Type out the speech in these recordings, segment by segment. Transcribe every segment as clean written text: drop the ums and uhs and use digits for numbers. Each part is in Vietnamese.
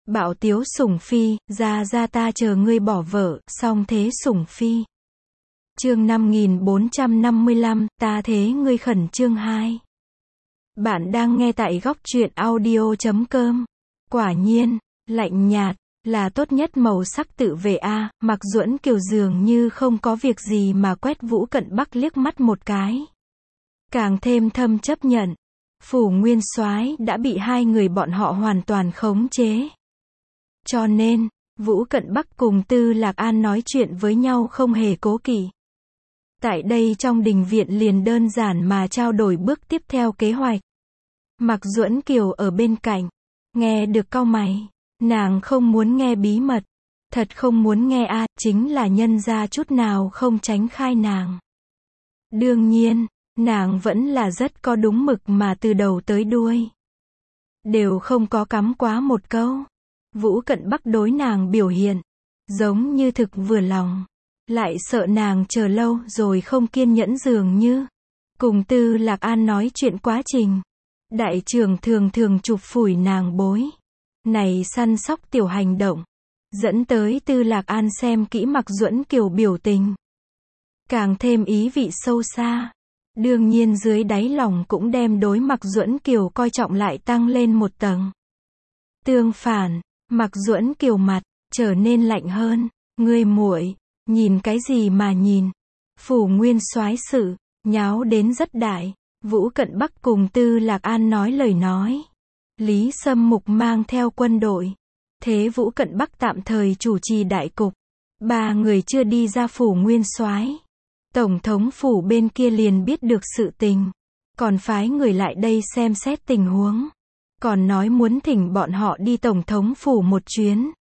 Bảo Tiếu sủng phi, ra ta chờ ngươi bỏ vợ, song thế sủng phi. Chương 5455, ta thế ngươi khẩn chương 2. Bạn đang nghe tại góc truyện audio.com. Quả nhiên, lạnh nhạt là tốt nhất màu sắc tự vệ a. Mạc Duẫn Kiều dường như không có việc gì mà quét Vũ Cận Bắc liếc mắt một cái. Càng thêm thâm chấp nhận, Phủ Nguyên Soái đã bị hai người bọn họ hoàn toàn khống chế. Cho nên, Vũ Cận Bắc cùng Tư Lạc An nói chuyện với nhau không hề cố kỵ. Tại đây trong đình viện liền đơn giản mà trao đổi bước tiếp theo kế hoạch. Mạc Duẫn Kiều ở bên cạnh, nghe được cau mày, nàng không muốn nghe bí mật, thật không muốn nghe chính là nhân ra chút nào không tránh khai nàng. Đương nhiên, nàng vẫn là rất có đúng mực mà từ đầu tới đuôi đều không có cắm quá một câu. Vũ Cận Bắc đối nàng biểu hiện giống như thực vừa lòng, lại sợ nàng chờ lâu rồi không kiên nhẫn dường như. Cùng Tư Lạc An nói chuyện quá trình, đại trưởng thường chụp phủi nàng bối này săn sóc tiểu hành động, dẫn tới Tư Lạc An xem kỹ Mạc Duẫn Kiều biểu tình, càng thêm ý vị sâu xa. Đương nhiên dưới đáy lòng cũng đem đối Mạc Duẫn Kiều coi trọng lại tăng lên một tầng. Tương phản, Mạc Duẫn Kiều mặt trở nên lạnh hơn. Ngươi muội, nhìn cái gì mà nhìn? Phủ Nguyên Soái sự nháo đến rất đại. Vũ Cận Bắc cùng Tư Lạc An nói lời nói. Lý Sâm Mục mang theo quân đội. Thế Vũ Cận Bắc tạm thời chủ trì đại cục. Ba người chưa đi ra Phủ Nguyên Soái, Tổng thống phủ bên kia liền biết được sự tình, còn phái người lại đây xem xét tình huống, còn nói muốn thỉnh bọn họ đi Tổng thống phủ một chuyến.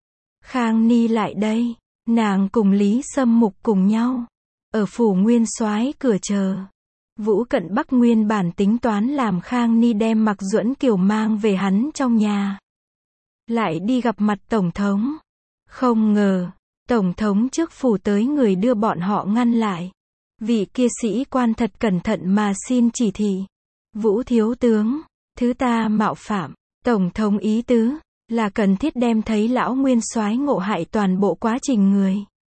Khang Ni lại đây, nàng cùng Lý Sâm Mục cùng nhau ở Phủ Nguyên Soái cửa chờ. Vũ Cận Bắc nguyên bản tính toán làm Khang Ni đem Mạc Duẫn Kiều mang về hắn trong nhà, lại đi gặp mặt Tổng thống. Không ngờ, Tổng thống trước phủ tới người đưa bọn họ ngăn lại. Vị kia sĩ quan thật cẩn thận mà xin chỉ thị. Vũ thiếu tướng, thứ ta mạo phạm. Tổng thống ý tứ là cần thiết đem thấy lão nguyên soái ngộ hại toàn bộ quá trình người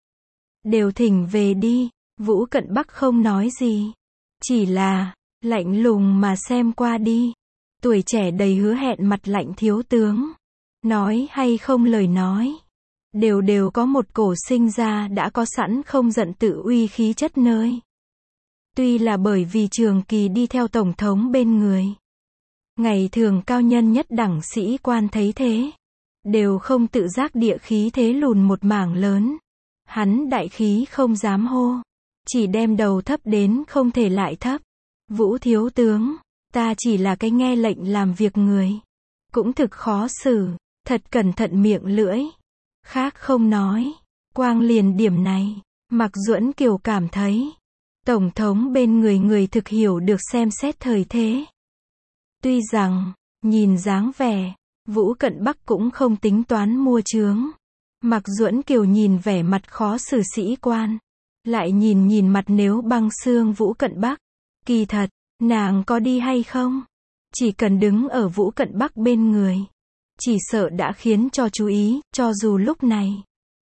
đều thỉnh về đi. Vũ Cận Bắc không nói gì, chỉ là lạnh lùng mà xem qua đi. Tuổi trẻ đầy hứa hẹn mặt lạnh thiếu tướng, nói hay không lời nói đều có một cổ sinh ra đã có sẵn không giận tự uy khí chất nơi. Tuy là bởi vì trường kỳ đi theo Tổng thống bên người, ngày thường cao nhân nhất đẳng sĩ quan thấy thế, đều không tự giác địa khí thế lùn một mảng lớn. Hắn đại khí không dám hô, chỉ đem đầu thấp đến không thể lại thấp. Vũ thiếu tướng, ta chỉ là cái nghe lệnh làm việc người, cũng thực khó xử, thật cẩn thận miệng lưỡi. Khác không nói, quang liền điểm này, Mạc Duẫn Kiều cảm thấy, Tổng thống bên người thực hiểu được xem xét thời thế. Tuy rằng, nhìn dáng vẻ, Vũ Cận Bắc cũng không tính toán mua chướng. Mạc Duẫn Kiều nhìn vẻ mặt khó xử sĩ quan, lại nhìn mặt nếu băng xương Vũ Cận Bắc. Kỳ thật, nàng có đi hay không? Chỉ cần đứng ở Vũ Cận Bắc bên người, chỉ sợ đã khiến cho chú ý, cho dù lúc này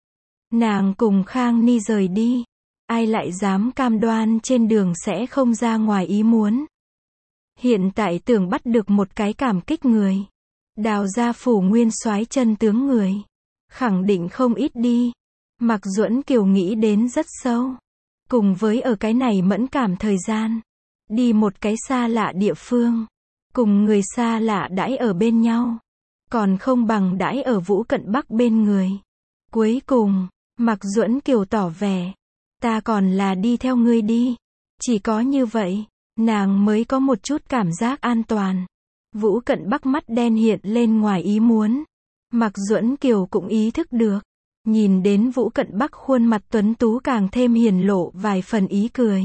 nàng cùng Khang Ni rời đi, ai lại dám cam đoan trên đường sẽ không ra ngoài ý muốn. Hiện tại tưởng bắt được một cái cảm kích người, đào ra Phủ Nguyên Soái chân tướng người, khẳng định không ít đi. Mạc Duẫn Kiều nghĩ đến rất sâu, cùng với ở cái này mẫn cảm thời gian, đi một cái xa lạ địa phương, cùng người xa lạ đãi ở bên nhau, còn không bằng đãi ở Vũ Cận Bắc bên người. Cuối cùng, Mạc Duẫn Kiều tỏ vẻ, ta còn là đi theo ngươi đi. Chỉ có như vậy, nàng mới có một chút cảm giác an toàn. Vũ Cận Bắc mắt đen hiện lên ngoài ý muốn. Mạc Duẫn Kiều cũng ý thức được, nhìn đến Vũ Cận Bắc khuôn mặt tuấn tú càng thêm hiển lộ vài phần ý cười.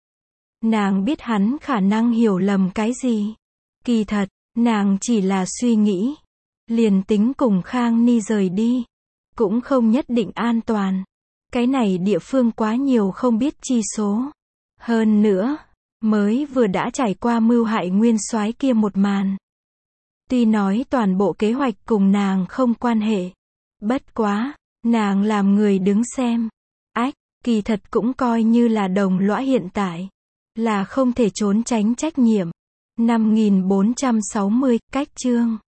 Nàng biết hắn khả năng hiểu lầm cái gì. Kỳ thật, nàng chỉ là suy nghĩ, liền tính cùng Khang Ni rời đi, cũng không nhất định an toàn. Cái này địa phương quá nhiều không biết chi số. Hơn nữa, mới vừa đã trải qua mưu hại nguyên soái kia một màn. Tuy nói toàn bộ kế hoạch cùng nàng không quan hệ. Bất quá, nàng làm người đứng xem. Ách, kỳ thật cũng coi như là đồng lõa hiện tại. Là không thể trốn tránh trách nhiệm. 5460, cách chương.